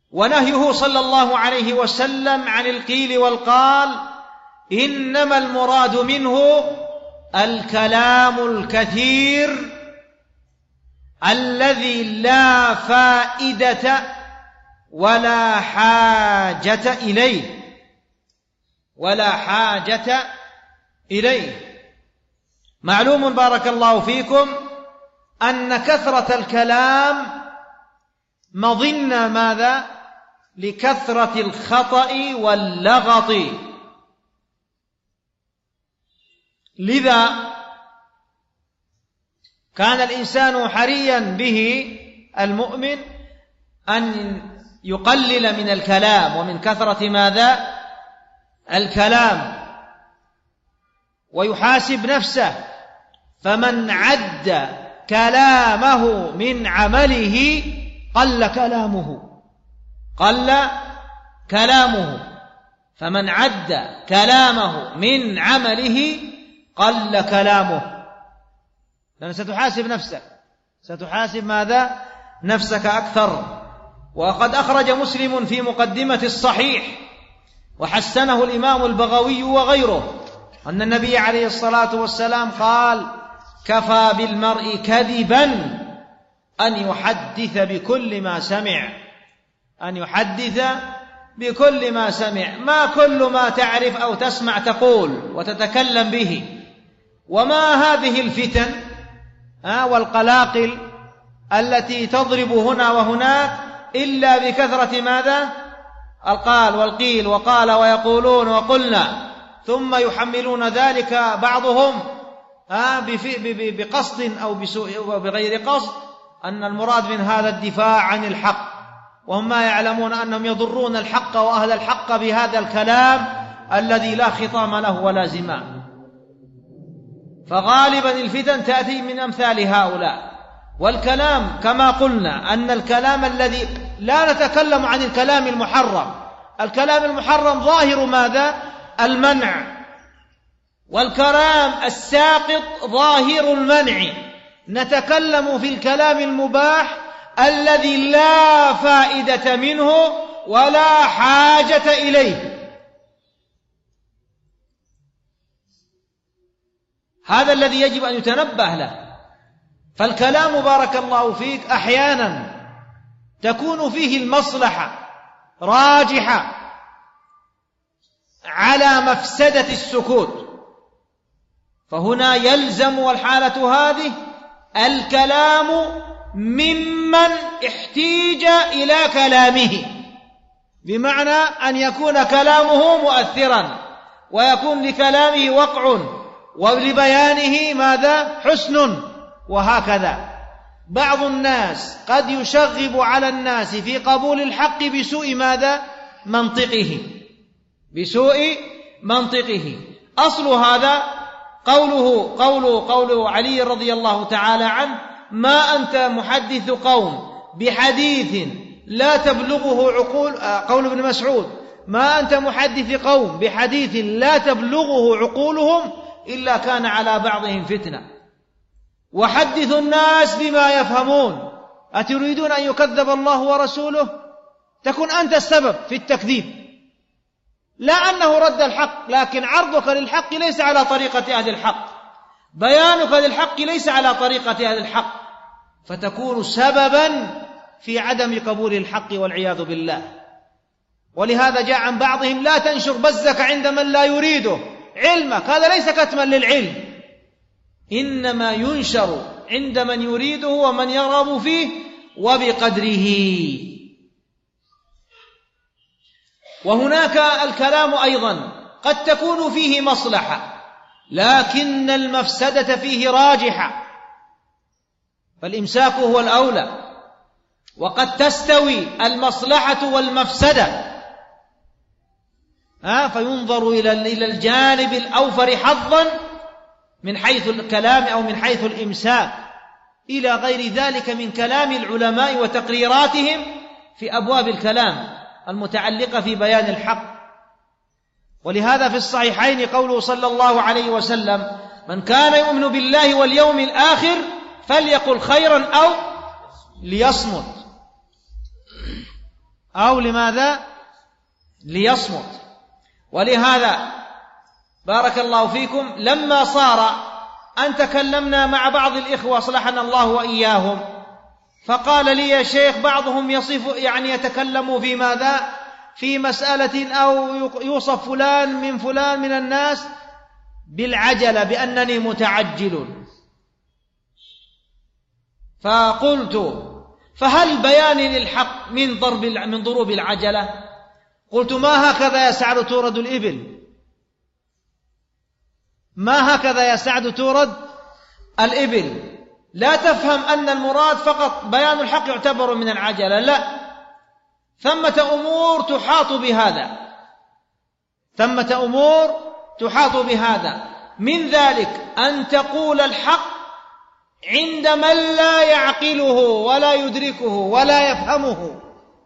ونهيه صلى الله عليه وسلم عن القيل والقال إنما المراد منه الكلام الكثير الذي لا فائدة ولا حاجة إليه. معلوم بارك الله فيكم أن كثرة الكلام مظنة ماذا؟ لكثرة الخطأ واللغط. لذا كان الإنسان حريا به المؤمن أن يقلل من الكلام ومن كثرة ماذا؟ الكلام، ويحاسب نفسه، فمن عد كلامه من عمله قل كلامه، فمن عد كلامه من عمله قل كلامه، لأن ستحاسب ماذا؟ نفسك أكثر. وقد أخرج مسلم في مقدمة الصحيح وحسنه الإمام البغوي وغيره أن النبي عليه الصلاة والسلام قال كفى بالمرء كذبا أن يحدث بكل ما سمع، ما كل ما تعرف أو تسمع تقول وتتكلم به. وما هذه الفتن والقلاقل التي تضرب هنا وهناك إلا بكثرة ماذا؟ القال والقيل وقال ويقولون وقلنا، ثم يحملون ذلك بعضهم بقصد أو بسوء أو بغير قصد أن المراد من هذا الدفاع عن الحق، وهم ما يعلمون أنهم يضرون الحق وأهل الحق بهذا الكلام الذي لا خطام له ولا زمام. فغالبا الفتن تأتي من أمثال هؤلاء. والكلام كما قلنا أن الكلام الذي لا نتكلم عن الكلام المحرم، الكلام المحرم ظاهر ماذا؟ المنع، والكلام الساقط ظاهر المنع. نتكلم في الكلام المباح الذي لا فائدة منه ولا حاجة إليه. هذا الذي يجب أن يتنبه له. فالكلام بارك الله فيك أحيانا تكون فيه المصلحة راجحة على مفسدة السكوت، فهنا يلزم والحالة هذه الكلام ممن احتيج إلى كلامه، بمعنى أن يكون كلامه مؤثرا ويكون لكلامه وقع ولبيانه ماذا؟ حسن. وهكذا بعض الناس قد يشغب على الناس في قبول الحق بسوء ماذا؟ بسوء منطقه. أصل هذا قوله علي رضي الله تعالى عنه ما أنت محدث قوم بحديث لا تبلغه عقول، قول ابن مسعود ما أنت محدث قوم بحديث لا تبلغه عقولهم إلا كان على بعضهم فتنة. وحدث الناس بما يفهمون. أتريدون أن يكذب الله ورسوله؟ تكون أنت السبب في التكذيب، لا أنه رد الحق، لكن عرضك للحق ليس على طريقة أهل الحق، بيانك للحق ليس على طريقة أهل الحق، فتكون سببا في عدم قبول الحق والعياذ بالله. ولهذا جاء عن بعضهم لا تنشر بزك عند من لا يريده علمك، هذا ليس كتما للعلم، إنما ينشر عند من يريده ومن يرغب فيه وبقدره. وهناك الكلام أيضا قد تكون فيه مصلحة لكن المفسدة فيه راجحة، فالإمساك هو الأولى. وقد تستوي المصلحة والمفسدة، فينظر إلى الجانب الأوفر حظا من حيث الكلام أو من حيث الإمساك، إلى غير ذلك من كلام العلماء وتقريراتهم في أبواب الكلام المتعلقة في بيان الحق. ولهذا في الصحيحين قوله صلى الله عليه وسلم من كان يؤمن بالله واليوم الآخر فليقل خيرا أو ليصمت. أو لماذا؟ ليصمت. ولهذا بارك الله فيكم لما صار أن تكلمنا مع بعض الإخوة أصلحنا الله وإياهم، فقال لي يا شيخ بعضهم يصف يتكلم في ماذا؟ في مسألة أو يوصف فلان من الناس بالعجلة بأنني متعجل، فقلت فهل بياني للحق من ضروب العجلة؟ قلت ما هكذا يا سعد تورد الإبل، ما هكذا يا سعد تورد الإبل. لا تفهم أن المراد فقط بيان الحق يعتبر من العجلة، لا، ثمة أمور تحاط بهذا، ثمة أمور تحاط بهذا. من ذلك أن تقول الحق عند من لا يعقله ولا يدركه ولا يفهمه،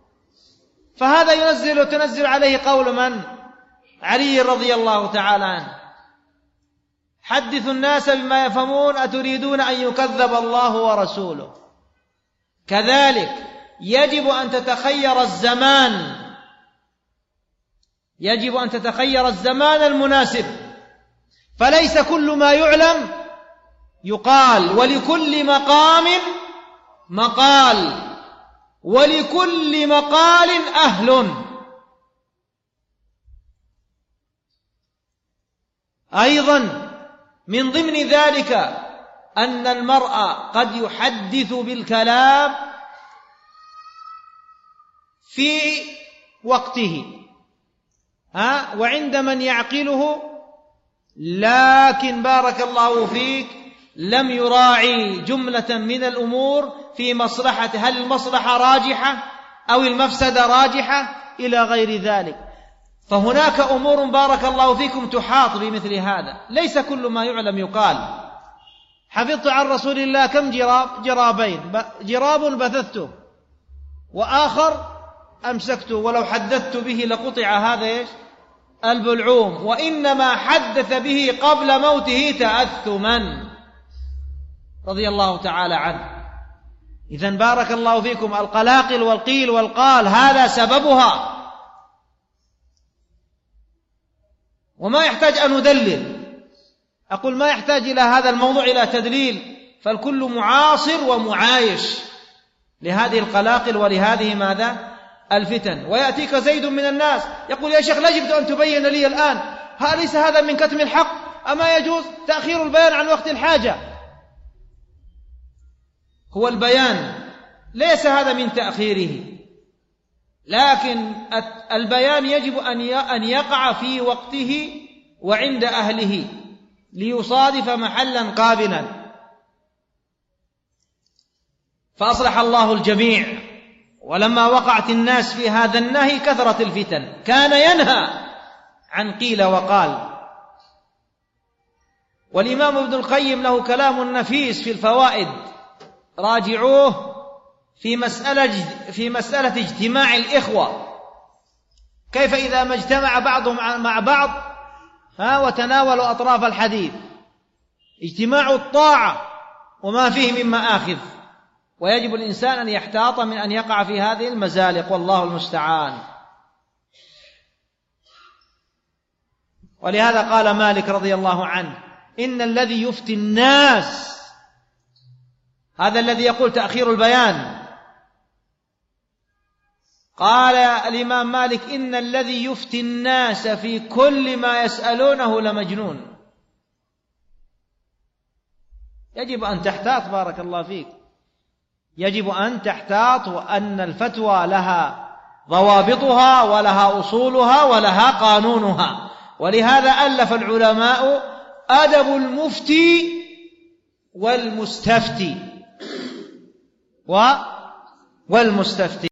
فهذا تنزل عليه قول من؟ علي رضي الله تعالى عنه: حدثوا الناس بما يفهمون أتريدون أن يكذب الله ورسوله. كذلك يجب أن تتخير الزمان، يجب أن تتخير الزمان المناسب، فليس كل ما يعلم يقال، ولكل مقام مقال، ولكل مقال أهل. أيضا من ضمن ذلك أن المرء قد يحدث بالكلام في وقته وعند من يعقله، لكن بارك الله فيك لم يراعي جملة من الأمور في مصلحة، هل المصلحة راجحة أو المفسدة راجحة إلى غير ذلك. فهناك أمور بارك الله فيكم تحاط بمثل هذا، ليس كل ما يعلم يقال. حفظت عن رسول الله كم جرابين، جراب بثثته وآخر أمسكته، ولو حدثت به لقطع هذا البلعوم، وإنما حدث به قبل موته تأثما رضي الله تعالى عنه. إذن بارك الله فيكم القلاقل والقيل والقال هذا سببها، وما يحتاج أن ندلل، أقول ما يحتاج إلى هذا الموضوع إلى تدليل، فالكل معاصر ومعايش لهذه القلاقل ولهذه ماذا؟ الفتن. ويأتيك زيد من الناس يقول يا شيخ لا يجب أن تبين لي الآن، أليس هذا من كتم الحق؟ أما يجوز تأخير البيان عن وقت الحاجة؟ هو البيان ليس هذا من تأخيره، لكن البيان يجب أن يقع في وقته وعند أهله ليصادف محلا قابلا. فأصلح الله الجميع. ولما وقعت الناس في هذا النهي كثرت الفتن، كان ينهى عن قيل وقال. والإمام ابن القيم له كلام نفيس في الفوائد، راجعوه في مسألة اجتماع الإخوة، كيف إذا ما اجتمع بعضهم مع بعض وتناولوا أطراف الحديث، اجتماع الطاعة وما فيه من مآخذ. ويجب الإنسان أن يحتاط من أن يقع في هذه المزالق، والله المستعان. ولهذا قال مالك رضي الله عنه: إن الذي يفتي الناس، هذا الذي يقول تأخير البيان، قال الإمام مالك: إن الذي يفتي الناس في كل ما يسألونه لمجنون. يجب أن تحتاط بارك الله فيك، يجب أن تحتاط، وأن الفتوى لها ضوابطها ولها أصولها ولها قانونها. ولهذا ألف العلماء أدب المفتي والمستفتي والمستفتي.